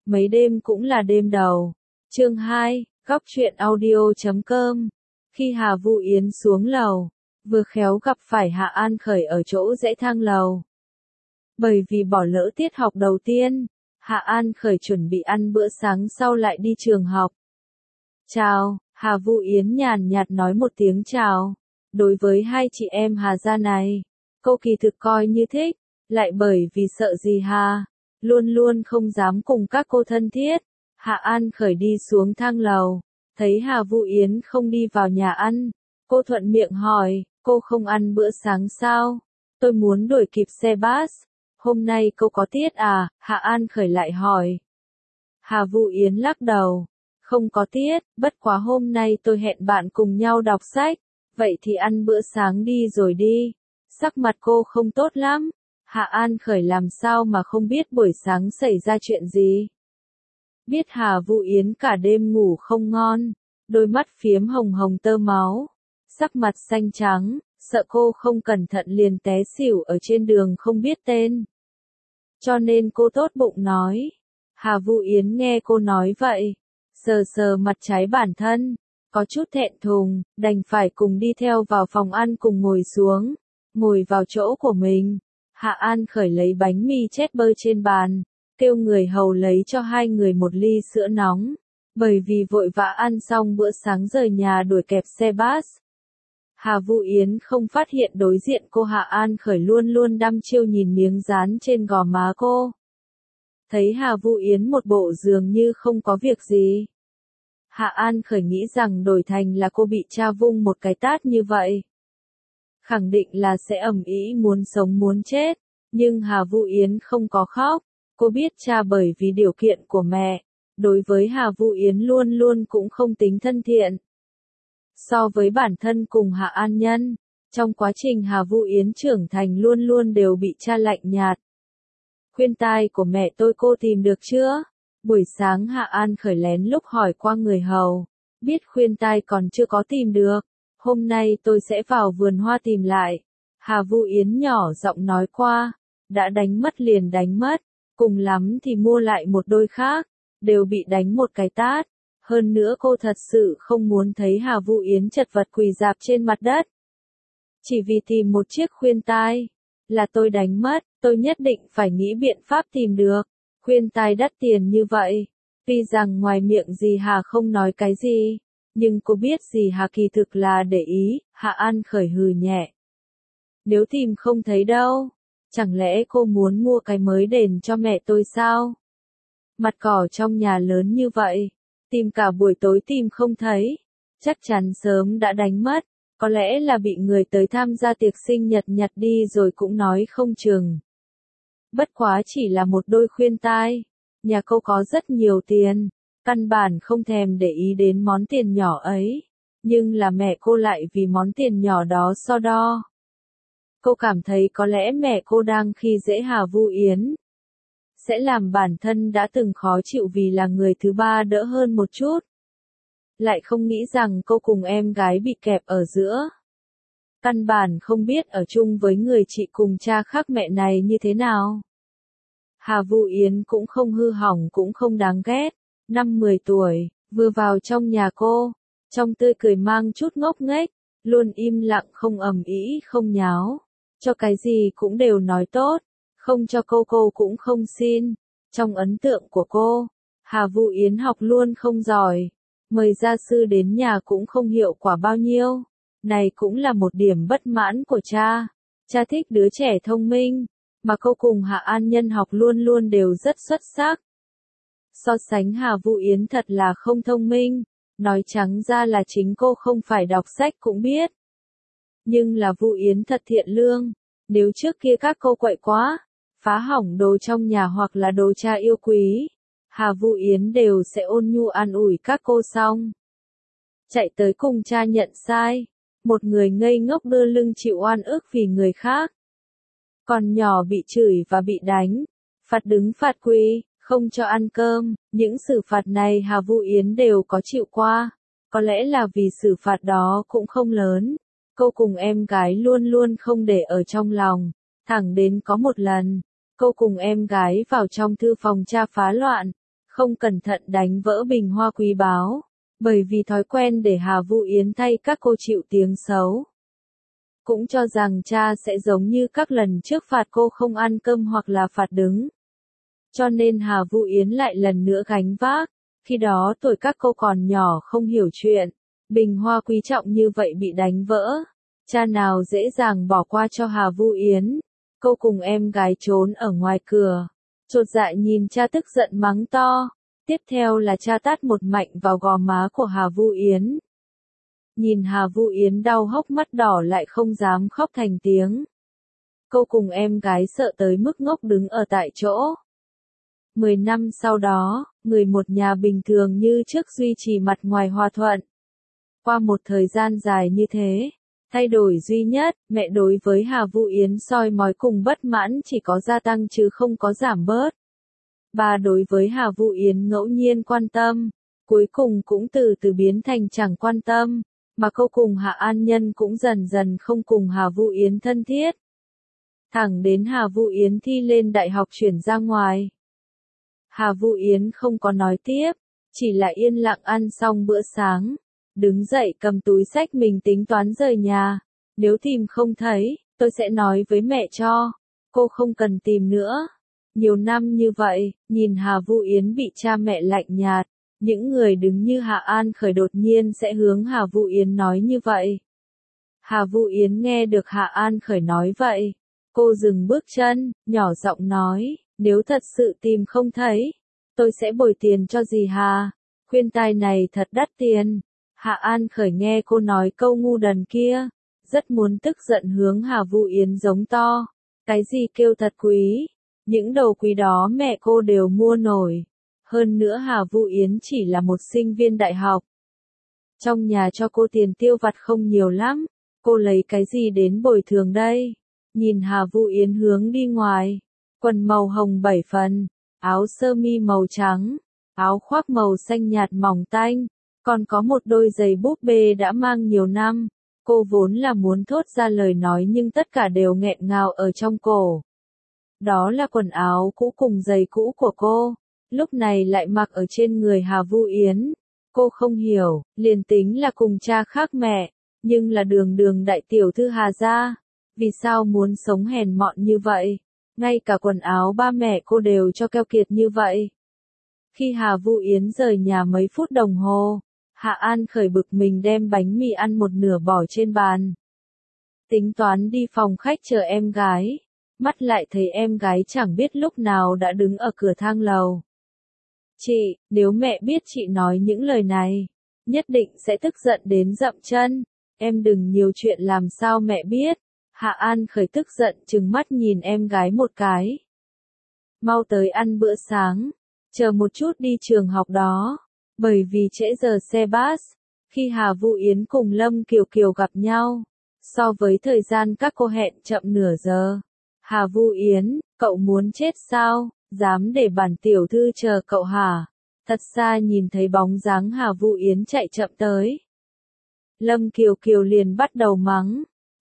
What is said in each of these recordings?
mấy đêm cũng là đêm đầu. Chương 2, góc truyện audio.com. Khi Hà Vũ Yến xuống lầu, vừa khéo gặp phải Hạ An Khởi ở chỗ dãy thang lầu. Bởi vì bỏ lỡ tiết học đầu tiên, Hạ An Khởi chuẩn bị ăn bữa sáng sau lại đi trường học. Chào, Hà Vũ Yến nhàn nhạt nói một tiếng chào. Đối với hai chị em Hà gia này, cô kỳ thực coi như thích, lại bởi vì sợ gì Hà, luôn luôn không dám cùng các cô thân thiết. Hạ An Khởi đi xuống thang lầu, thấy Hà Vũ Yến không đi vào nhà ăn, cô thuận miệng hỏi, cô không ăn bữa sáng sao? Tôi muốn đuổi kịp xe bus. Hôm nay cô có tiết à? Hạ An Khởi lại hỏi. Hà Vũ Yến lắc đầu. Không có tiết, bất quá hôm nay tôi hẹn bạn cùng nhau đọc sách. Vậy thì ăn bữa sáng đi rồi đi. Sắc mặt cô không tốt lắm. Hạ An Khởi làm sao mà không biết buổi sáng xảy ra chuyện gì. Biết Hà Vũ Yến cả đêm ngủ không ngon, đôi mắt phiếm hồng hồng tơ máu, sắc mặt xanh trắng, sợ cô không cẩn thận liền té xỉu ở trên đường không biết tên. Cho nên cô tốt bụng nói. Hà Vũ Yến nghe cô nói vậy, sờ sờ mặt trái bản thân, có chút thẹn thùng, đành phải cùng đi theo vào phòng ăn cùng ngồi xuống, ngồi vào chỗ của mình. Hạ An Khởi lấy bánh mì chết bơ trên bàn, kêu người hầu lấy cho hai người một ly sữa nóng, bởi vì vội vã ăn xong bữa sáng rời nhà đuổi kẹp xe bus. Hà Vũ Yến không phát hiện đối diện cô Hạ An Khởi luôn luôn đăm chiêu nhìn miếng dán trên gò má cô. Thấy Hà Vũ Yến một bộ dường như không có việc gì. Hạ An Khởi nghĩ rằng đổi thành là cô bị cha vung một cái tát như vậy, khẳng định là sẽ ầm ĩ muốn sống muốn chết, nhưng Hà Vũ Yến không có khóc. Cô biết cha bởi vì điều kiện của mẹ, đối với Hà Vũ Yến luôn luôn cũng không tính thân thiện. So với bản thân cùng Hạ An Nhân, trong quá trình Hà Vũ Yến trưởng thành luôn luôn đều bị cha lạnh nhạt. Khuyên tai của mẹ tôi cô tìm được chưa? Buổi sáng Hạ An Khởi lén lúc hỏi qua người hầu, biết khuyên tai còn chưa có tìm được, hôm nay tôi sẽ vào vườn hoa tìm lại. Hà Vũ Yến nhỏ giọng nói qua, đã đánh mất liền đánh mất. Cùng lắm thì mua lại một đôi khác, đều bị đánh một cái tát. Hơn nữa cô thật sự không muốn thấy Hà Vũ Yến chật vật quỳ rạp trên mặt đất. Chỉ vì tìm một chiếc khuyên tai, là tôi đánh mất, tôi nhất định phải nghĩ biện pháp tìm được. Khuyên tai đắt tiền như vậy, tuy rằng ngoài miệng dì Hà không nói cái gì, nhưng cô biết dì Hà kỳ thực là để ý. Hạ An Khởi hừ nhẹ. Nếu tìm không thấy đâu, chẳng lẽ cô muốn mua cái mới đền cho mẹ tôi sao? Mặt cỏ trong nhà lớn như vậy, tìm cả buổi tối tìm không thấy, chắc chắn sớm đã đánh mất, có lẽ là bị người tới tham gia tiệc sinh nhật nhặt đi rồi cũng nói không chừng. Bất quá chỉ là một đôi khuyên tai, nhà cô có rất nhiều tiền, căn bản không thèm để ý đến món tiền nhỏ ấy, nhưng là mẹ cô lại vì món tiền nhỏ đó so đo. Cô cảm thấy có lẽ mẹ cô đang khi dễ Hà Vũ Yến, sẽ làm bản thân đã từng khó chịu vì là người thứ ba đỡ hơn một chút. Lại không nghĩ rằng cô cùng em gái bị kẹp ở giữa. Căn bản không biết ở chung với người chị cùng cha khác mẹ này như thế nào. Hà Vũ Yến cũng không hư hỏng cũng không đáng ghét, 5-10 tuổi, vừa vào trong nhà cô, trong tươi cười mang chút ngốc nghếch, luôn im lặng không ầm ĩ không nháo. Cho cái gì cũng đều nói tốt, không cho cô cũng không xin. Trong ấn tượng của cô, Hà Vũ Yến học luôn không giỏi, mời gia sư đến nhà cũng không hiệu quả bao nhiêu. Này cũng là một điểm bất mãn của cha. Cha thích đứa trẻ thông minh, mà cô cùng Hạ An Nhân học luôn luôn đều rất xuất sắc. So sánh Hà Vũ Yến thật là không thông minh, nói trắng ra là chính cô không phải đọc sách cũng biết. Nhưng là Vũ Yến thật thiện lương, nếu trước kia các cô quậy quá, phá hỏng đồ trong nhà hoặc là đồ cha yêu quý, Hà Vũ Yến đều sẽ ôn nhu an ủi các cô xong. Chạy tới cùng cha nhận sai, một người ngây ngốc đưa lưng chịu oan ức vì người khác. Còn nhỏ bị chửi và bị đánh, phạt đứng phạt quỳ, không cho ăn cơm, những xử phạt này Hà Vũ Yến đều có chịu qua. Có lẽ là vì xử phạt đó cũng không lớn. Cô cùng em gái luôn luôn không để ở trong lòng, thẳng đến có một lần, cô cùng em gái vào trong thư phòng cha phá loạn, không cẩn thận đánh vỡ bình hoa quý báu, bởi vì thói quen để Hà Vũ Yến thay các cô chịu tiếng xấu. Cũng cho rằng cha sẽ giống như các lần trước phạt cô không ăn cơm hoặc là phạt đứng. Cho nên Hà Vũ Yến lại lần nữa gánh vác, khi đó tuổi các cô còn nhỏ không hiểu chuyện, bình hoa quý trọng như vậy bị đánh vỡ. Cha nào dễ dàng bỏ qua cho Hà Vũ Yến. Cô cùng em gái trốn ở ngoài cửa, chột dạ nhìn cha tức giận mắng to. Tiếp theo là cha tát một mạnh vào gò má của Hà Vũ Yến. Nhìn Hà Vũ Yến đau hốc mắt đỏ lại không dám khóc thành tiếng. Cô cùng em gái sợ tới mức ngốc đứng ở tại chỗ. 10 năm sau đó, người một nhà bình thường như trước duy trì mặt ngoài hòa thuận. Qua một thời gian dài như thế, thay đổi duy nhất, mẹ đối với Hà Vũ Yến soi mói cùng bất mãn chỉ có gia tăng chứ không có giảm bớt. Bà đối với Hà Vũ Yến ngẫu nhiên quan tâm, cuối cùng cũng từ từ biến thành chẳng quan tâm, mà cô cùng Hạ An Nhân cũng dần dần không cùng Hà Vũ Yến thân thiết. Thẳng đến Hà Vũ Yến thi lên đại học chuyển ra ngoài. Hà Vũ Yến không có nói tiếp, chỉ là yên lặng ăn xong bữa sáng, đứng dậy cầm túi xách mình tính toán rời nhà. Nếu tìm không thấy, tôi sẽ nói với mẹ cho, cô không cần tìm nữa. Nhiều năm như vậy, nhìn Hà Vũ Yến bị cha mẹ lạnh nhạt, những người đứng như Hạ An Khởi đột nhiên sẽ hướng Hà Vũ Yến nói như vậy. Hà Vũ Yến nghe được Hạ An Khởi nói vậy, cô dừng bước chân, nhỏ giọng nói, nếu thật sự tìm không thấy, tôi sẽ bồi tiền cho dì Hà. Khuyên tai này thật đắt tiền. Hạ An Khởi nghe cô nói câu ngu đần kia, rất muốn tức giận hướng Hà Vũ Yến giống to. Cái gì kêu thật quý? Những đồ quý đó mẹ cô đều mua nổi. Hơn nữa Hà Vũ Yến chỉ là một sinh viên đại học. Trong nhà cho cô tiền tiêu vặt không nhiều lắm, cô lấy cái gì đến bồi thường đây? Nhìn Hà Vũ Yến hướng đi ngoài, quần màu hồng 7 phần, áo sơ mi màu trắng, áo khoác màu xanh nhạt mỏng tanh, còn có một đôi giày búp bê đã mang nhiều năm. Cô vốn là muốn thốt ra lời nói nhưng tất cả đều nghẹn ngào ở trong cổ. Đó là quần áo cũ cùng giày cũ của cô, lúc này lại mặc ở trên người Hà Vũ Yến. Cô không hiểu, liền tính là cùng cha khác mẹ, nhưng là đường đường đại tiểu thư Hà gia, vì sao muốn sống hèn mọn như vậy? Ngay cả quần áo ba mẹ cô đều cho keo kiệt như vậy. Khi Hà Vũ Yến rời nhà mấy phút đồng hồ, Hạ An Khởi bực mình đem bánh mì ăn một nửa bỏ trên bàn. Tính toán đi phòng khách chờ em gái, mắt lại thấy em gái chẳng biết lúc nào đã đứng ở cửa thang lầu. Chị, nếu mẹ biết chị nói những lời này, nhất định sẽ tức giận đến dậm chân. Em đừng nhiều chuyện làm sao mẹ biết. Hạ An Khởi tức giận trừng mắt nhìn em gái một cái. Mau tới ăn bữa sáng, chờ một chút đi trường học đó, bởi vì trễ giờ xe bus. Khi Hà Vũ Yến cùng Lâm Kiều Kiều gặp nhau, so với thời gian các cô hẹn chậm nửa giờ. Hà Vũ Yến, cậu muốn chết sao, dám để bản tiểu thư chờ cậu hả? Thật xa nhìn thấy bóng dáng Hà Vũ Yến chạy chậm tới. Lâm Kiều Kiều liền bắt đầu mắng.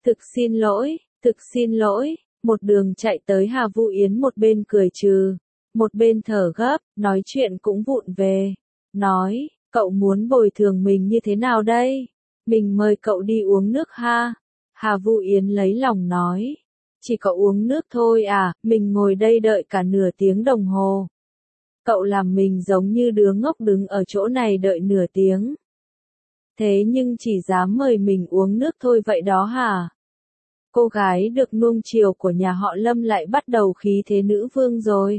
Thực xin lỗi, một đường chạy tới Hà Vũ Yến một bên cười trừ, một bên thở gấp, nói chuyện cũng vụng về. Nói, cậu muốn bồi thường mình như thế nào đây? Mình mời cậu đi uống nước ha. Hà Vũ Yến lấy lòng nói, chỉ có uống nước thôi à, mình ngồi đây đợi cả nửa tiếng đồng hồ. Cậu làm mình giống như đứa ngốc đứng ở chỗ này đợi nửa tiếng. Thế nhưng chỉ dám mời mình uống nước thôi vậy đó hả? Cô gái được nuông chiều của nhà họ Lâm lại bắt đầu khí thế nữ vương rồi.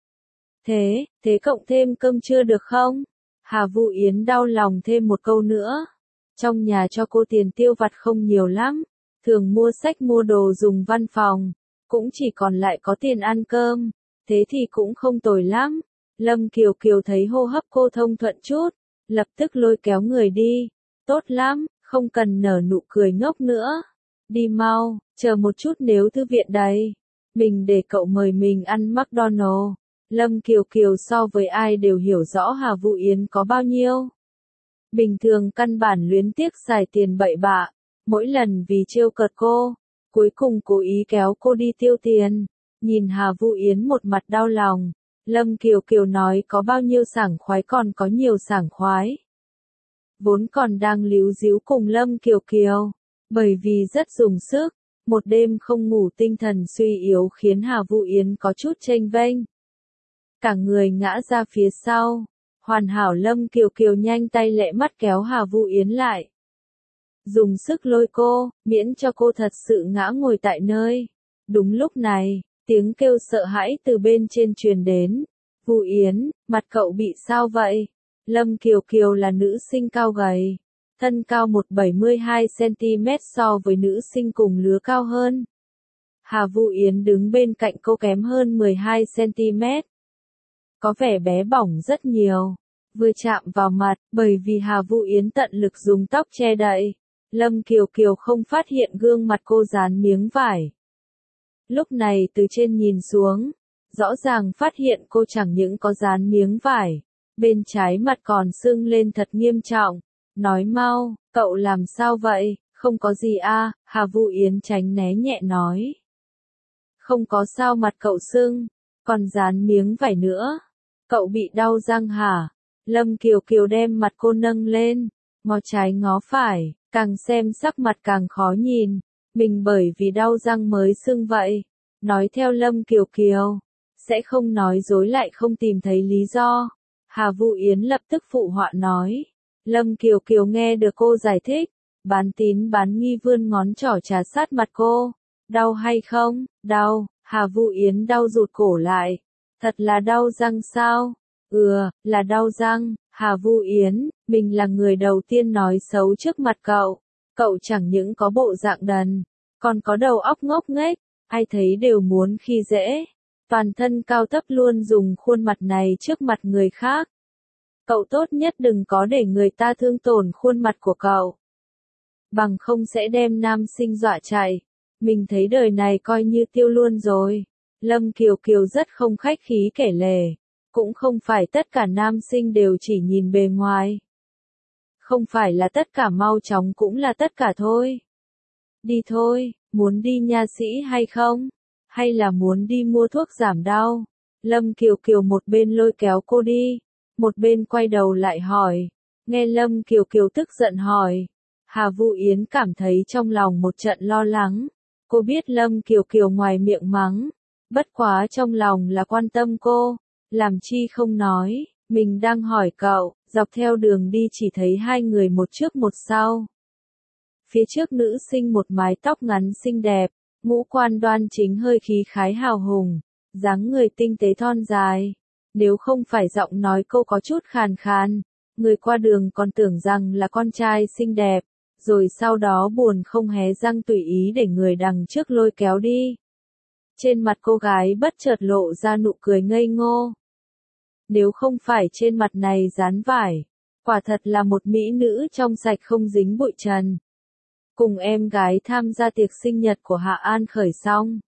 Thế cộng thêm cơm trưa được không? Hà Vũ Yến đau lòng thêm một câu nữa. Trong nhà cho cô tiền tiêu vặt không nhiều lắm, thường mua sách mua đồ dùng văn phòng, cũng chỉ còn lại có tiền ăn cơm, thế thì cũng không tồi lắm. Lâm Kiều Kiều thấy hô hấp cô thông thuận chút, lập tức lôi kéo người đi. Tốt lắm, không cần nở nụ cười ngốc nữa. Đi mau, chờ một chút nếu thư viện đầy. Mình để cậu mời mình ăn McDonald's. Lâm Kiều Kiều so với ai đều hiểu rõ Hà Vũ Yến có bao nhiêu. Bình thường căn bản luyến tiếc xài tiền bậy bạ, mỗi lần vì trêu cợt cô, cuối cùng cố ý kéo cô đi tiêu tiền. Nhìn Hà Vũ Yến một mặt đau lòng, Lâm Kiều Kiều nói có bao nhiêu sảng khoái còn có nhiều sảng khoái. Vốn còn đang líu díu cùng Lâm Kiều Kiều, bởi vì rất dùng sức, một đêm không ngủ tinh thần suy yếu khiến Hà Vũ Yến có chút chênh vênh. Cả người ngã ra phía sau, hoàn hảo Lâm Kiều Kiều nhanh tay lẹ mắt kéo Hà Vũ Yến lại. Dùng sức lôi cô, miễn cho cô thật sự ngã ngồi tại nơi. Đúng lúc này, tiếng kêu sợ hãi từ bên trên truyền đến. Vũ Yến, mặt cậu bị sao vậy? Lâm Kiều Kiều là nữ sinh cao gầy, thân cao 1,72 cm so với nữ sinh cùng lứa cao hơn. Hà Vũ Yến đứng bên cạnh cô kém hơn 12 cm. Có vẻ bé bỏng rất nhiều. Vừa chạm vào mặt, bởi vì Hà Vũ Yến tận lực dùng tóc che đậy, Lâm Kiều Kiều không phát hiện gương mặt cô dán miếng vải. Lúc này từ trên nhìn xuống, rõ ràng phát hiện cô chẳng những có dán miếng vải, bên trái mặt còn sưng lên thật nghiêm trọng. Nói mau, cậu làm sao vậy? Không có gì à, Hà Vũ Yến tránh né nhẹ nói. Không có sao mặt cậu sưng, còn dán miếng vải nữa. Cậu bị đau răng hả? Lâm Kiều Kiều đem mặt cô nâng lên, ngó trái ngó phải, càng xem sắc mặt càng khó nhìn. Mình bởi vì đau răng mới sưng vậy. Nói theo Lâm Kiều Kiều, sẽ không nói dối lại không tìm thấy lý do. Hà Vũ Yến lập tức phụ họa nói. Lâm Kiều Kiều nghe được cô giải thích, bán tín bán nghi vươn ngón trỏ trà sát mặt cô. Đau hay không? Đau. Hà Vũ Yến đau rụt cổ lại. Thật là đau răng sao? Là đau răng. Hà Vũ Yến, mình là người đầu tiên nói xấu trước mặt cậu. Cậu chẳng những có bộ dạng đần, còn có đầu óc ngốc nghếch, ai thấy đều muốn khi dễ. Toàn thân cao thấp luôn dùng khuôn mặt này trước mặt người khác. Cậu tốt nhất đừng có để người ta thương tổn khuôn mặt của cậu. Bằng không sẽ đem nam sinh dọa chạy. Mình thấy đời này coi như tiêu luôn rồi. Lâm Kiều Kiều rất không khách khí kể lể. Cũng không phải tất cả nam sinh đều chỉ nhìn bề ngoài. Không phải là tất cả mau chóng cũng là tất cả thôi. Đi thôi, muốn đi nha sĩ hay không? Hay là muốn đi mua thuốc giảm đau? Lâm Kiều Kiều một bên lôi kéo cô đi, một bên quay đầu lại hỏi. Nghe Lâm Kiều Kiều tức giận hỏi, Hà Vũ Yến cảm thấy trong lòng một trận lo lắng. Cô biết Lâm Kiều Kiều ngoài miệng mắng, bất quá trong lòng là quan tâm cô, làm chi không nói. Mình đang hỏi cậu, dọc theo đường đi chỉ thấy hai người một trước một sau. Phía trước nữ sinh một mái tóc ngắn xinh đẹp, ngũ quan đoan chính hơi khí khái hào hùng, dáng người tinh tế thon dài. Nếu không phải giọng nói cô có chút khàn khàn, người qua đường còn tưởng rằng là con trai xinh đẹp, rồi sau đó buồn không hé răng tùy ý để người đằng trước lôi kéo đi. Trên mặt cô gái bất chợt lộ ra nụ cười ngây ngô. Nếu không phải trên mặt này dán vải, quả thật là một mỹ nữ trong sạch không dính bụi trần. Cùng em gái tham gia tiệc sinh nhật của Hạ An Khởi xong.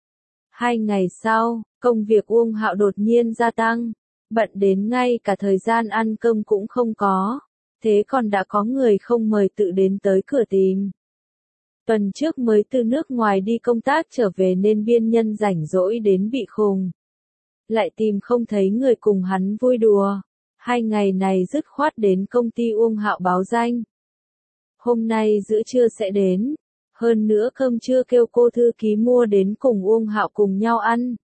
2 ngày sau, công việc Uông Hạo đột nhiên gia tăng, bận đến ngay cả thời gian ăn cơm cũng không có, thế còn đã có người không mời tự đến tới cửa tìm. Tuần trước mới từ nước ngoài đi công tác trở về nên biên nhân rảnh rỗi đến bị khùng. Lại tìm không thấy người cùng hắn vui đùa. 2 ngày này dứt khoát đến công ty Uông Hạo báo danh. Hôm nay giữa trưa sẽ đến. Hơn nữa cơm trưa kêu cô thư ký mua đến cùng Uông Hạo cùng nhau ăn.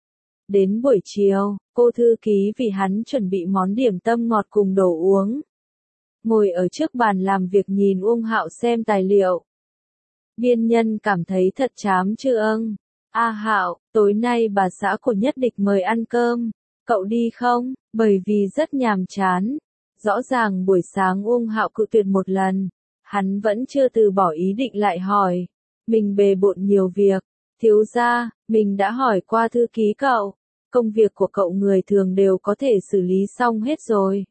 Đến buổi chiều, cô thư ký vì hắn chuẩn bị món điểm tâm ngọt cùng đồ uống. Ngồi ở trước bàn làm việc nhìn Uông Hạo xem tài liệu. Biên nhân cảm thấy thật chám chường. A Hạo, tối nay bà xã của Nhất Địch mời ăn cơm, cậu đi không? Bởi vì rất nhàm chán. Rõ ràng buổi sáng Uông Hạo cự tuyệt một lần, hắn vẫn chưa từ bỏ ý định lại hỏi. Mình bề bộn nhiều việc, thiếu gia, mình đã hỏi qua thư ký cậu, công việc của cậu người thường đều có thể xử lý xong hết rồi.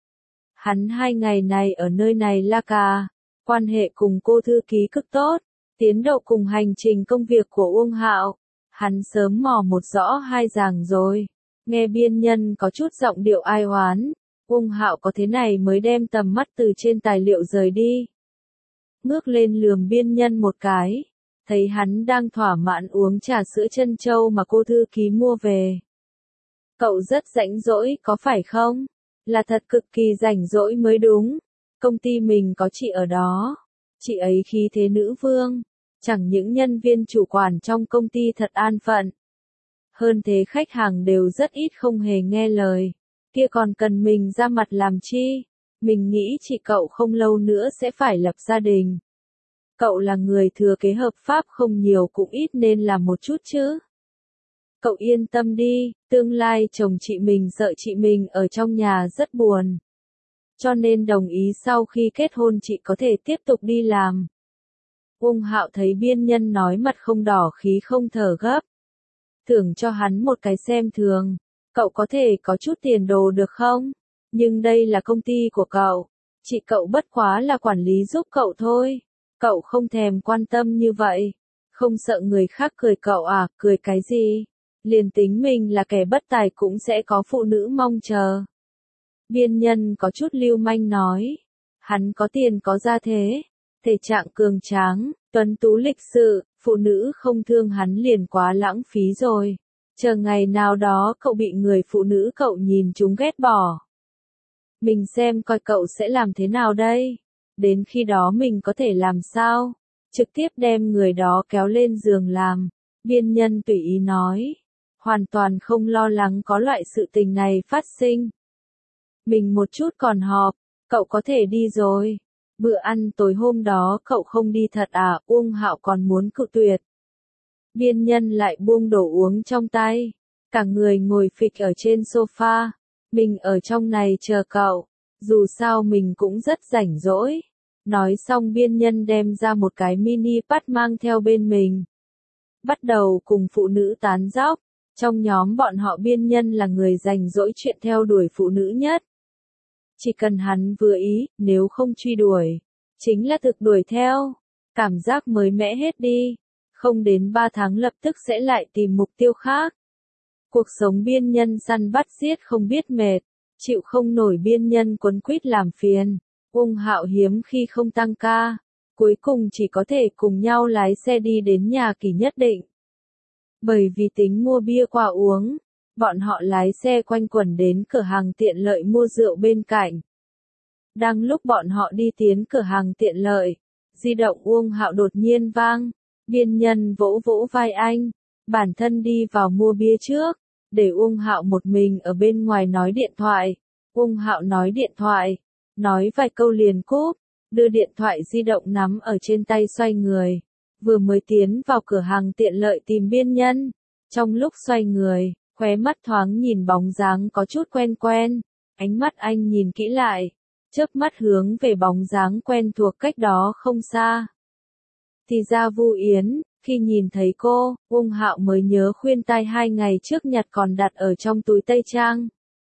Hắn 2 ngày này ở nơi này la cà, quan hệ cùng cô thư ký cực tốt. Tiến độ cùng hành trình công việc của Uông Hạo, hắn sớm mò một rõ hai ràng rồi. Nghe biên nhân có chút giọng điệu ai oán, Uông Hạo có thế này mới đem tầm mắt từ trên tài liệu rời đi. Ngước lên lườm biên nhân một cái, thấy hắn đang thỏa mãn uống trà sữa trân châu mà cô thư ký mua về. Cậu rất rảnh rỗi có phải không? Là thật cực kỳ rảnh rỗi mới đúng. Công ty mình có chị ở đó. Chị ấy khí thế nữ vương. Chẳng những nhân viên chủ quản trong công ty thật an phận. Hơn thế khách hàng đều rất ít không hề nghe lời. Kia còn cần mình ra mặt làm chi? Mình nghĩ chị cậu không lâu nữa sẽ phải lập gia đình. Cậu là người thừa kế hợp pháp không nhiều cũng ít nên làm một chút chứ. Cậu yên tâm đi, tương lai chồng chị mình sợ chị mình ở trong nhà rất buồn. Cho nên đồng ý sau khi kết hôn chị có thể tiếp tục đi làm. Uông Hạo thấy biên nhân nói mặt không đỏ khí không thở gấp. Thưởng cho hắn một cái xem thường. Cậu có thể có chút tiền đồ được không? Nhưng đây là công ty của cậu. Chị cậu bất quá là quản lý giúp cậu thôi. Cậu không thèm quan tâm như vậy. Không sợ người khác cười cậu à, cười cái gì? Liền tính mình là kẻ bất tài cũng sẽ có phụ nữ mong chờ. Biên nhân có chút lưu manh nói. Hắn có tiền có gia thế. Thể trạng cường tráng, tuấn tú lịch sự, phụ nữ không thương hắn liền quá lãng phí rồi. Chờ ngày nào đó cậu bị người phụ nữ cậu nhìn chúng ghét bỏ. Mình xem coi cậu sẽ làm thế nào đây? Đến khi đó mình có thể làm sao? Trực tiếp đem người đó kéo lên giường làm. Biên nhân tùy ý nói. Hoàn toàn không lo lắng có loại sự tình này phát sinh. Mình một chút còn họp, cậu có thể đi rồi. Bữa ăn tối hôm đó cậu không đi thật à? Uông Hạo còn muốn cự tuyệt. Biên nhân lại buông đồ uống trong tay. Cả người ngồi phịch ở trên sofa. Mình ở trong này chờ cậu. Dù sao mình cũng rất rảnh rỗi. Nói xong biên nhân đem ra một cái mini pad mang theo bên mình. Bắt đầu cùng phụ nữ tán dóc. Trong nhóm bọn họ biên nhân là người rảnh rỗi chuyện theo đuổi phụ nữ nhất. Chỉ cần hắn vừa ý, nếu không truy đuổi, chính là thực đuổi theo. Cảm giác mới mẻ hết đi. Không đến 3 tháng lập tức sẽ lại tìm mục tiêu khác. Cuộc sống biên nhân săn bắt giết không biết mệt, chịu không nổi biên nhân quấn quýt làm phiền. Uông Hạo hiếm khi không tăng ca, cuối cùng chỉ có thể cùng nhau lái xe đi đến nhà kỳ nhất định. Bởi vì tính mua bia qua uống, bọn họ lái xe quanh quẩn đến cửa hàng tiện lợi mua rượu bên cạnh. Đang lúc bọn họ đi tiến cửa hàng tiện lợi, di động Uông Hạo đột nhiên vang. Biên nhân vỗ vỗ vai anh, bản thân đi vào mua bia trước, để Uông Hạo một mình ở bên ngoài nói điện thoại. Uông Hạo nói điện thoại, nói vài câu liền cúp, đưa điện thoại di động nắm ở trên tay xoay người. Vừa mới tiến vào cửa hàng tiện lợi tìm biên nhân, trong lúc xoay người, khóe mắt thoáng nhìn bóng dáng có chút quen quen, ánh mắt anh nhìn kỹ lại, chớp mắt hướng về bóng dáng quen thuộc cách đó không xa. Thì ra Vu Yến, khi nhìn thấy cô, Uông Hạo mới nhớ khuyên tai 2 ngày trước nhặt còn đặt ở trong túi tây trang.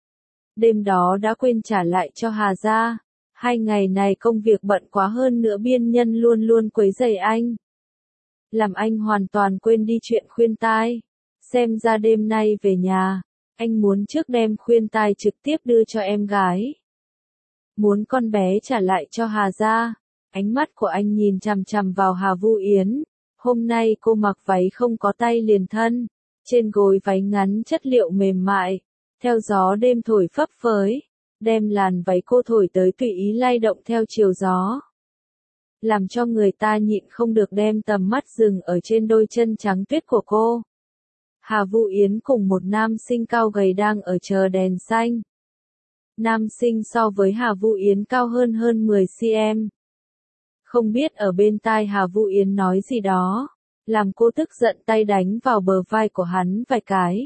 Đêm đó đã quên trả lại cho Hà gia. 2 ngày này công việc bận quá hơn nữa biên nhân luôn luôn quấy rầy anh. Làm anh hoàn toàn quên đi chuyện khuyên tai. Xem ra đêm nay về nhà, anh muốn trước đem khuyên tai trực tiếp đưa cho em gái. Muốn con bé trả lại cho Hà gia. Ánh mắt của anh nhìn chằm chằm vào Hà Vu Yến. Hôm nay cô mặc váy không có tay liền thân. Trên gối váy ngắn chất liệu mềm mại. Theo gió đêm thổi phấp phới. Đem làn váy cô thổi tới tùy ý lay động theo chiều gió. Làm cho người ta nhịn không được đem tầm mắt dừng ở trên đôi chân trắng tuyết của cô. Hà Vu Yến cùng một nam sinh cao gầy đang ở chờ đèn xanh. Nam sinh so với Hà Vu Yến cao hơn 10 cm. Không biết ở bên tai Hà Vu Yến nói gì đó, làm cô tức giận tay đánh vào bờ vai của hắn vài cái.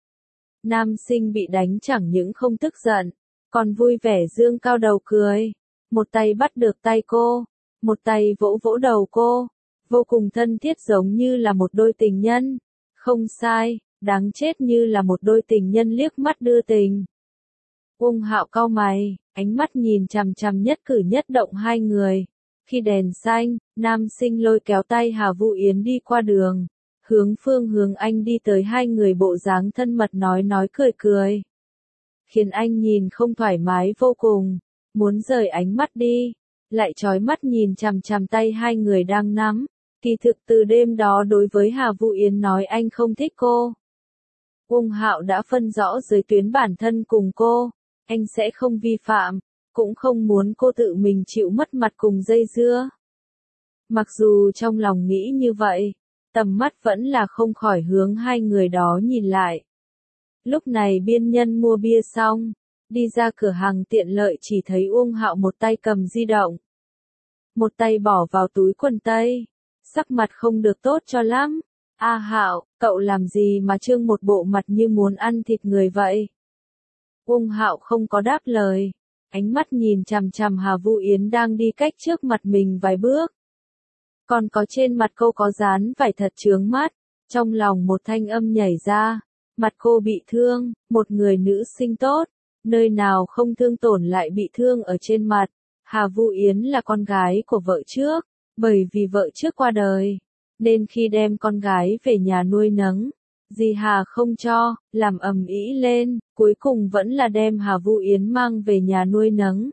Nam sinh bị đánh chẳng những không tức giận, còn vui vẻ dương cao đầu cười. Một tay bắt được tay cô, một tay vỗ vỗ đầu cô, vô cùng thân thiết giống như là một đôi tình nhân. Không sai, đáng chết như là một đôi tình nhân liếc mắt đưa tình. Uông Hạo cau mày, ánh mắt nhìn chằm chằm nhất cử nhất động hai người. Khi đèn xanh, nam sinh lôi kéo tay Hà Vu Yến đi qua đường, phương hướng anh đi tới hai người bộ dáng thân mật nói cười cười. Khiến anh nhìn không thoải mái vô cùng, muốn rời ánh mắt đi, lại chói mắt nhìn chằm chằm tay hai người đang nắm. Kỳ thực từ đêm đó đối với Hà Vu Yến nói anh không thích cô. Uông Hạo đã phân rõ giới tuyến bản thân cùng cô, anh sẽ không vi phạm, cũng không muốn cô tự mình chịu mất mặt cùng dây dưa. Mặc dù trong lòng nghĩ như vậy, tầm mắt vẫn là không khỏi hướng hai người đó nhìn lại. Lúc này biên nhân mua bia xong, đi ra cửa hàng tiện lợi chỉ thấy Uông Hạo một tay cầm di động, một tay bỏ vào túi quần tây, sắc mặt không được tốt cho lắm. A Hạo, cậu làm gì mà trương một bộ mặt như muốn ăn thịt người vậy? Uông Hạo không có đáp lời, ánh mắt nhìn chằm chằm Hà Vũ Yến đang đi cách trước mặt mình vài bước. Còn có trên mặt cô có dán vải thật chướng mắt, trong lòng một thanh âm nhảy ra, mặt cô bị thương, một người nữ sinh tốt, nơi nào không thương tổn lại bị thương ở trên mặt. Hà Vũ Yến là con gái của vợ trước, bởi vì vợ trước qua đời, nên khi đem con gái về nhà nuôi nấng, dì Hà không cho, làm ầm ĩ lên, cuối cùng vẫn là đem Hà Vũ Yến mang về nhà nuôi nấng.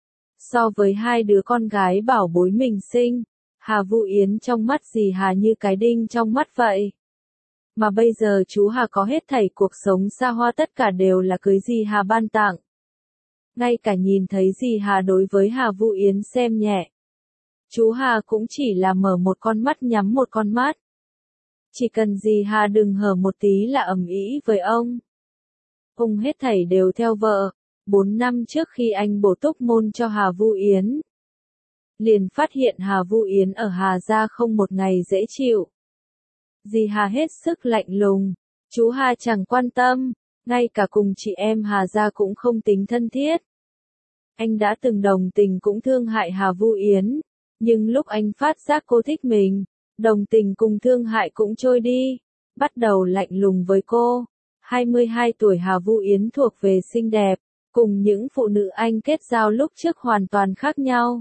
So với hai đứa con gái bảo bối mình sinh, Hà Vũ Yến trong mắt dì Hà như cái đinh trong mắt vậy. Mà bây giờ chú Hà có hết thảy cuộc sống xa hoa, tất cả đều là cưới dì Hà ban tặng. Ngay cả nhìn thấy dì Hà đối với Hà Vũ Yến xem nhẹ, chú Hà cũng chỉ là mở một con mắt nhắm một con mắt. Chỉ cần dì Hà đừng hở một tí là ầm ĩ với ông. Ông hết thảy đều theo vợ. 4 năm trước khi anh bổ túc môn cho Hà Vũ Yến, liền phát hiện Hà Vũ Yến ở Hà gia không một ngày dễ chịu. Dì Hà hết sức lạnh lùng, chú Hà chẳng quan tâm, ngay cả cùng chị em Hà gia cũng không tính thân thiết. Anh đã từng đồng tình cũng thương hại Hà Vũ Yến, nhưng lúc anh phát giác cô thích mình, đồng tình cùng thương hại cũng trôi đi, bắt đầu lạnh lùng với cô. 22 tuổi Hà Vũ Yến thuộc về xinh đẹp, cùng những phụ nữ anh kết giao lúc trước hoàn toàn khác nhau.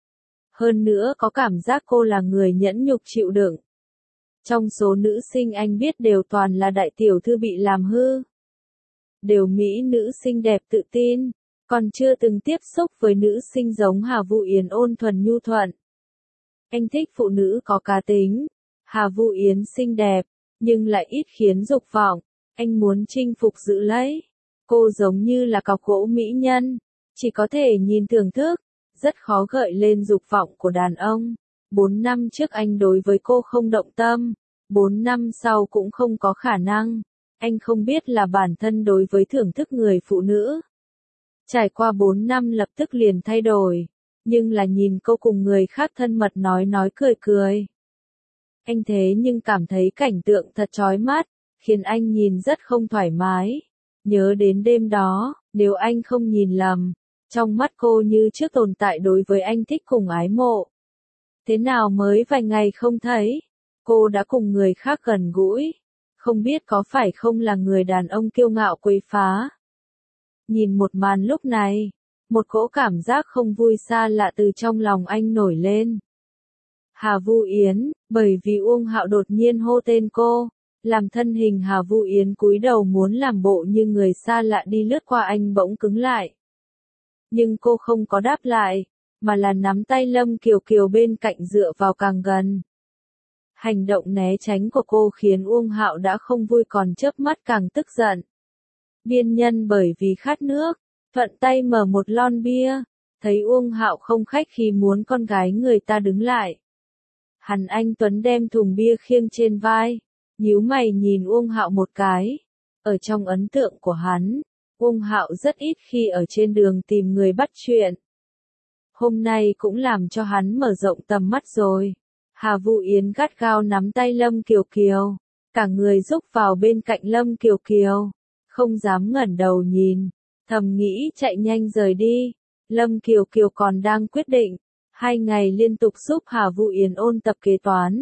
Hơn nữa có cảm giác cô là người nhẫn nhục chịu đựng. Trong số nữ sinh anh biết đều toàn là đại tiểu thư bị làm hư. Đều mỹ nữ xinh đẹp tự tin, còn chưa từng tiếp xúc với nữ sinh giống Hà Vũ Yến ôn thuần nhu thuận. Anh thích phụ nữ có cá tính. Hà Vũ Yến xinh đẹp, nhưng lại ít khiến dục vọng. Anh muốn chinh phục giữ lấy. Cô giống như là cọc gỗ mỹ nhân, chỉ có thể nhìn thưởng thức, rất khó gợi lên dục vọng của đàn ông. 4 năm trước anh đối với cô không động tâm, 4 năm sau cũng không có khả năng. Anh không biết là bản thân đối với thưởng thức người phụ nữ. Trải qua 4 năm lập tức liền thay đổi, nhưng là nhìn cô cùng người khác thân mật nói cười cười. Anh thế nhưng cảm thấy cảnh tượng thật chói mắt, khiến anh nhìn rất không thoải mái. Nhớ đến đêm đó, nếu anh không nhìn lầm, trong mắt cô như trước tồn tại đối với anh thích cùng ái mộ. Thế nào mới vài ngày không thấy, cô đã cùng người khác gần gũi, không biết có phải không là người đàn ông kiêu ngạo quấy phá. Nhìn một màn lúc này, một cỗ cảm giác không vui xa lạ từ trong lòng anh nổi lên. Hà Vũ Yến, bởi vì Uông Hạo đột nhiên hô tên cô, làm thân hình Hà Vũ Yến cúi đầu muốn làm bộ như người xa lạ đi lướt qua anh bỗng cứng lại. Nhưng cô không có đáp lại, mà là nắm tay Lâm Kiều Kiều bên cạnh dựa vào càng gần. Hành động né tránh của cô khiến Uông Hạo đã không vui còn chớp mắt càng tức giận. Biên nhân bởi vì khát nước, thuận tay mở một lon bia, thấy Uông Hạo không khách khí muốn con gái người ta đứng lại. Hắn anh Tuấn đem thùng bia khiêng trên vai, nhíu mày nhìn Uông Hạo một cái. Ở trong ấn tượng của hắn, Uông Hạo rất ít khi ở trên đường tìm người bắt chuyện. Hôm nay cũng làm cho hắn mở rộng tầm mắt rồi. Hà Vũ Yến gắt gao nắm tay Lâm Kiều Kiều, cả người rúc vào bên cạnh Lâm Kiều Kiều, không dám ngẩng đầu nhìn, thầm nghĩ chạy nhanh rời đi. Lâm Kiều Kiều còn đang quyết định, 2 ngày liên tục giúp Hà Vũ Yến ôn tập kế toán.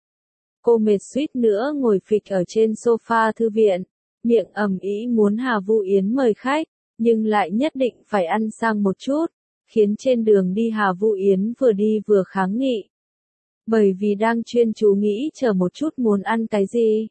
Cô mệt suýt nữa ngồi phịch ở trên sofa thư viện, miệng ầm ĩ muốn Hà Vũ Yến mời khách, nhưng lại nhất định phải ăn sang một chút, khiến trên đường đi Hà Vũ Yến vừa đi vừa kháng nghị. Bởi vì đang chuyên chú nghĩ chờ một chút muốn ăn cái gì.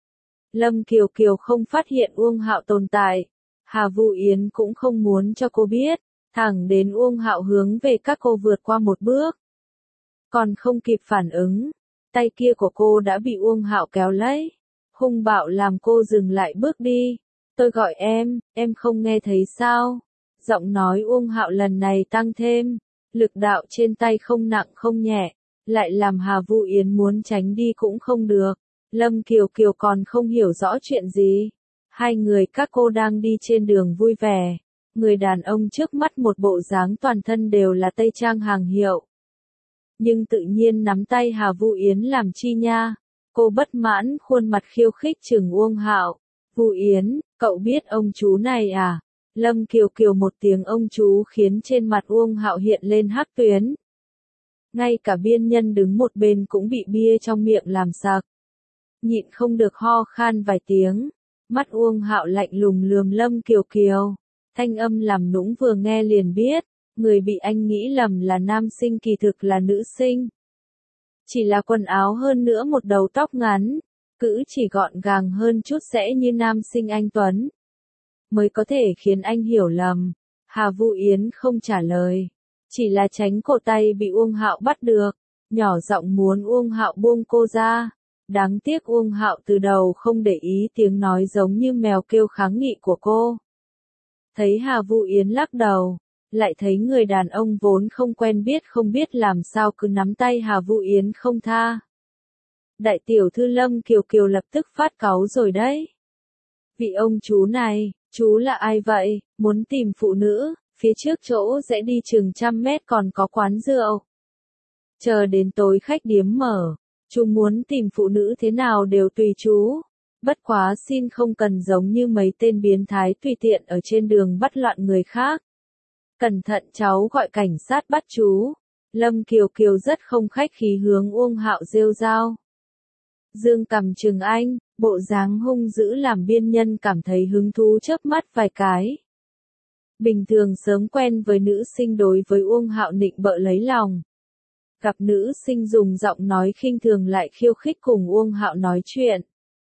Lâm Kiều Kiều không phát hiện Uông Hạo tồn tại, Hà Vũ Yến cũng không muốn cho cô biết, thẳng đến Uông Hạo hướng về các cô vượt qua một bước. Còn không kịp phản ứng, tay kia của cô đã bị Uông Hạo kéo lấy. hung bạo làm cô dừng lại bước đi. Tôi gọi em không nghe thấy sao? Giọng nói Uông Hạo lần này tăng thêm, lực đạo trên tay không nặng không nhẹ, lại làm Hà Vũ Yến muốn tránh đi cũng không được. Lâm Kiều Kiều còn không hiểu rõ chuyện gì. Hai người các cô đang đi trên đường vui vẻ. Người đàn ông trước mắt một bộ dáng toàn thân đều là tây trang hàng hiệu. Nhưng tự nhiên nắm tay Hà Vũ Yến làm chi nha? Cô bất mãn khuôn mặt khiêu khích chừng Uông Hạo. Vũ Yến, cậu biết ông chú này à? Lâm Kiều Kiều một tiếng ông chú khiến trên mặt Uông Hạo hiện lên hắc tuyến. Ngay cả biên nhân đứng một bên cũng bị bia trong miệng làm sặc. Nhịn không được ho khan vài tiếng. Mắt Uông Hạo lạnh lùng lườm Lâm Kiều Kiều. Thanh âm làm nũng vừa nghe liền biết, người bị anh nghĩ lầm là nam sinh kỳ thực là nữ sinh. Chỉ là quần áo hơn nữa một đầu tóc ngắn, cữ chỉ gọn gàng hơn chút sẽ như nam sinh anh Tuấn. Mới có thể khiến anh hiểu lầm. Hà Vũ Yến không trả lời, chỉ là tránh cổ tay bị Uông Hạo bắt được, nhỏ giọng muốn Uông Hạo buông cô ra. Đáng tiếc Uông Hạo từ đầu không để ý tiếng nói giống như mèo kêu kháng nghị của cô. Thấy Hà Vũ Yến lắc đầu, lại thấy người đàn ông vốn không quen biết không biết làm sao cứ nắm tay Hà Vũ Yến không tha. Đại tiểu thư Lâm Kiều Kiều lập tức phát cáu rồi đấy. Vị ông chú này, chú là ai vậy? Muốn tìm phụ nữ, phía trước chỗ sẽ đi chừng 100 mét còn có quán rượu. Chờ đến tối khách điếm mở, chú muốn tìm phụ nữ thế nào đều tùy chú. Bất quá xin không cần giống như mấy tên biến thái tùy tiện ở trên đường bắt loạn người khác. Cẩn thận cháu gọi cảnh sát bắt chú. Lâm Kiều Kiều rất không khách khí hướng Uông Hạo rêu rao. Dương cằm chừng anh, bộ dáng hung dữ làm biên nhân cảm thấy hứng thú chớp mắt vài cái. Bình thường sớm quen với nữ sinh đối với Uông Hạo nịnh bợ lấy lòng. Gặp nữ sinh dùng giọng nói khinh thường lại khiêu khích cùng Uông Hạo nói chuyện.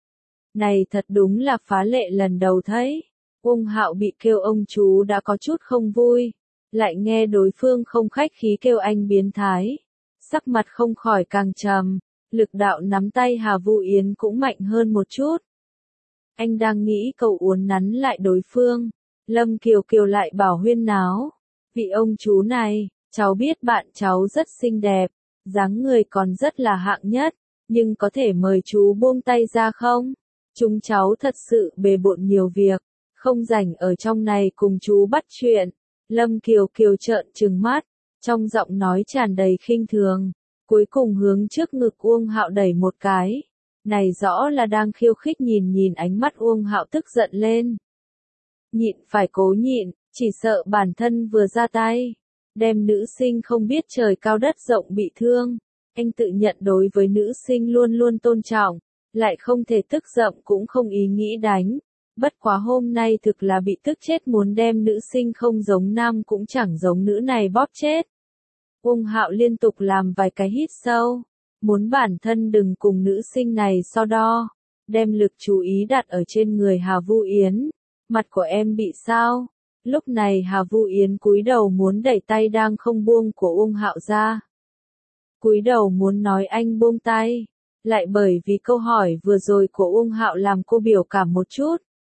Này thật đúng là phá lệ lần đầu thấy. Uông Hạo bị kêu ông chú đã có chút không vui, lại nghe đối phương không khách khí kêu anh biến thái. Sắc mặt không khỏi càng trầm, lực đạo nắm tay Hà Vũ Yến cũng mạnh hơn một chút. Anh đang nghĩ câu uốn nắn lại đối phương. Lâm Kiều Kiều lại bảo huyên náo. Vị ông chú này, cháu biết bạn cháu rất xinh đẹp, dáng người còn rất là hạng nhất, nhưng có thể mời chú buông tay ra không? Chúng cháu thật sự bề bộn nhiều việc, không rảnh ở trong này cùng chú bắt chuyện. Lâm Kiều Kiều trợn trừng mắt, trong giọng nói tràn đầy khinh thường, cuối cùng hướng trước ngực Uông Hạo đẩy một cái. Này rõ là đang khiêu khích nhìn ánh mắt Uông Hạo tức giận lên. Nhịn phải cố nhịn, chỉ sợ bản thân vừa ra tay, đem nữ sinh không biết trời cao đất rộng bị thương. Anh tự nhận đối với nữ sinh luôn luôn tôn trọng, lại không thể tức giận cũng không ý nghĩ đánh. Bất quá hôm nay thực là bị tức chết muốn đem nữ sinh không giống nam cũng chẳng giống nữ này bóp chết. Uông Hạo liên tục làm vài cái hít sâu, muốn bản thân đừng cùng nữ sinh này so đo, đem lực chú ý đặt ở trên người Hà Vũ Yến. Mặt của em bị sao? Lúc này Hà Vũ Yến cúi đầu muốn đẩy tay đang không buông của Uông Hạo ra. Cúi đầu muốn nói anh buông tay, lại bởi vì câu hỏi vừa rồi của Uông Hạo làm cô biểu cảm một chút.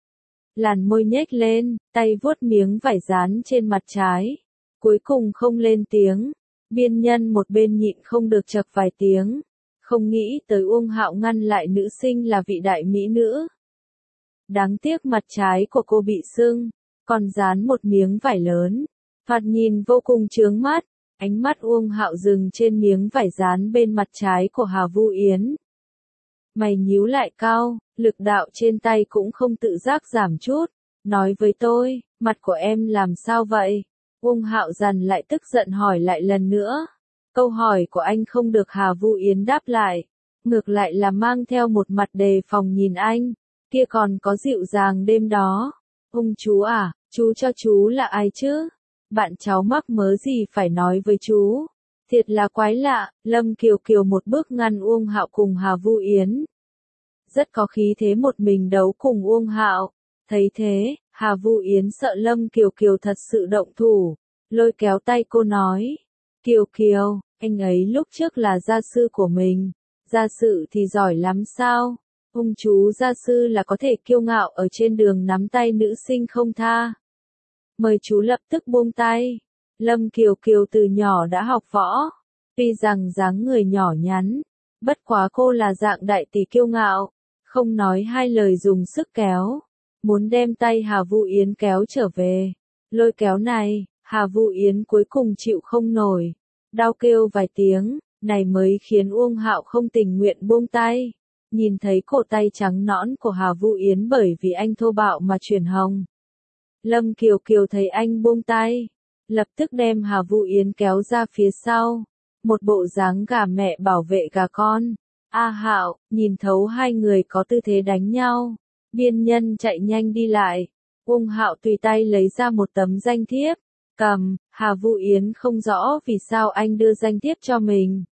Làn môi nhếch lên, tay vuốt miếng vải dán trên mặt trái. Cuối cùng không lên tiếng. Biên nhân một bên nhịn không được chậc vài tiếng. Không nghĩ tới Uông Hạo ngăn lại nữ sinh là vị đại mỹ nữ. Đáng tiếc mặt trái của cô bị sưng, còn dán một miếng vải lớn. Thoạt nhìn vô cùng chướng mắt. Ánh mắt Uông Hạo dừng trên miếng vải dán bên mặt trái của Hà Vũ Yến. Mày nhíu lại cao, lực đạo trên tay cũng không tự giác giảm chút. Nói với tôi, mặt của em làm sao vậy? Uông Hạo dằn lại tức giận hỏi lại lần nữa. Câu hỏi của anh không được Hà Vũ Yến đáp lại. Ngược lại là mang theo một mặt đề phòng nhìn anh. Kia còn có dịu dàng đêm đó. Ông chú à, chú cho chú là ai chứ? Bạn cháu mắc mớ gì phải nói với chú? Thiệt là quái lạ. Lâm Kiều Kiều một bước ngăn Uông Hạo cùng Hà Vũ Yến. Rất có khí thế một mình đấu cùng Uông Hạo. Thấy thế, Hà Vũ Yến sợ Lâm Kiều Kiều thật sự động thủ, lôi kéo tay cô nói. Kiều Kiều, anh ấy lúc trước là gia sư của mình, gia sự thì giỏi lắm sao? Ông chú gia sư là có thể kiêu ngạo ở trên đường nắm tay nữ sinh không tha. Mời chú lập tức buông tay. Lâm Kiều Kiều từ nhỏ đã học võ. Tuy rằng dáng người nhỏ nhắn, bất quá cô là dạng đại tỷ kiêu ngạo, không nói hai lời dùng sức kéo, muốn đem tay Hà Vũ Yến kéo trở về. Lôi kéo này, Hà Vũ Yến cuối cùng chịu không nổi, đau kêu vài tiếng, này mới khiến Uông Hạo không tình nguyện buông tay. Nhìn thấy cổ tay trắng nõn của Hà Vũ Yến bởi vì anh thô bạo mà chuyển hồng. Lâm Kiều Kiều thấy anh buông tay, lập tức đem Hà Vũ Yến kéo ra phía sau, một bộ dáng gà mẹ bảo vệ gà con. A Hạo, nhìn thấu hai người có tư thế đánh nhau, biên nhân chạy nhanh đi lại. Uông Hạo tùy tay lấy ra một tấm danh thiếp, cầm. Hà Vũ Yến không rõ vì sao anh đưa danh thiếp cho mình.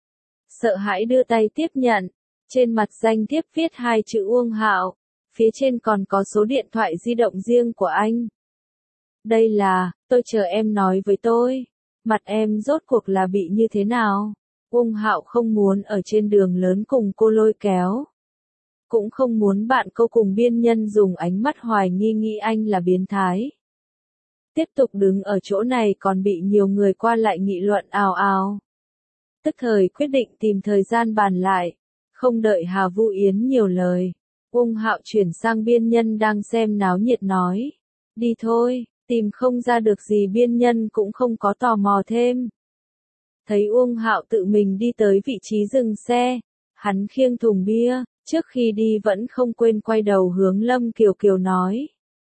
Sợ hãi đưa tay tiếp nhận, trên mặt danh thiếp viết hai chữ Uông Hạo, phía trên còn có số điện thoại di động riêng của anh. Đây là, tôi chờ em nói với tôi, mặt em rốt cuộc là bị như thế nào. Uông Hạo không muốn ở trên đường lớn cùng cô lôi kéo. Cũng không muốn bạn cô cùng biên nhân dùng ánh mắt hoài nghi nghĩ anh là biến thái. Tiếp tục đứng ở chỗ này còn bị nhiều người qua lại nghị luận ào ào. Tức thời quyết định tìm thời gian bàn lại, không đợi Hà Vũ Yến nhiều lời. Uông Hạo chuyển sang biên nhân đang xem náo nhiệt nói. Đi thôi, tìm không ra được gì biên nhân cũng không có tò mò thêm. Thấy Uông Hạo tự mình đi tới vị trí dừng xe, hắn khiêng thùng bia, trước khi đi vẫn không quên quay đầu hướng Lâm Kiều Kiều nói.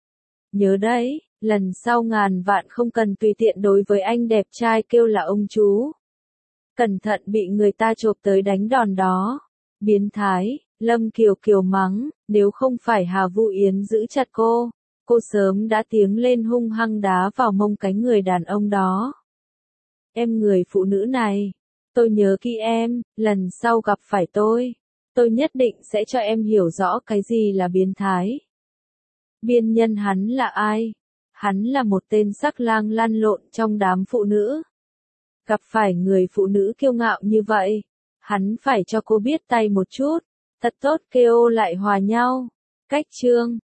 Nhớ đấy, lần sau ngàn vạn không cần tùy tiện đối với anh đẹp trai kêu là ông chú. Cẩn thận bị người ta chộp tới đánh đòn đó. Biến thái, Lâm Kiều Kiều mắng, nếu không phải Hà Vũ Yến giữ chặt cô sớm đã tiếng lên hung hăng đá vào mông cái người đàn ông đó. Em người phụ nữ này, tôi nhớ kỹ em, lần sau gặp phải tôi nhất định sẽ cho em hiểu rõ cái gì là biến thái. Biên nhân hắn là ai? Hắn là một tên sắc lang lăn lộn trong đám phụ nữ. Gặp phải người phụ nữ kiêu ngạo như vậy, hắn phải cho cô biết tay một chút, thật tốt kêu lại hòa nhau. Cách chương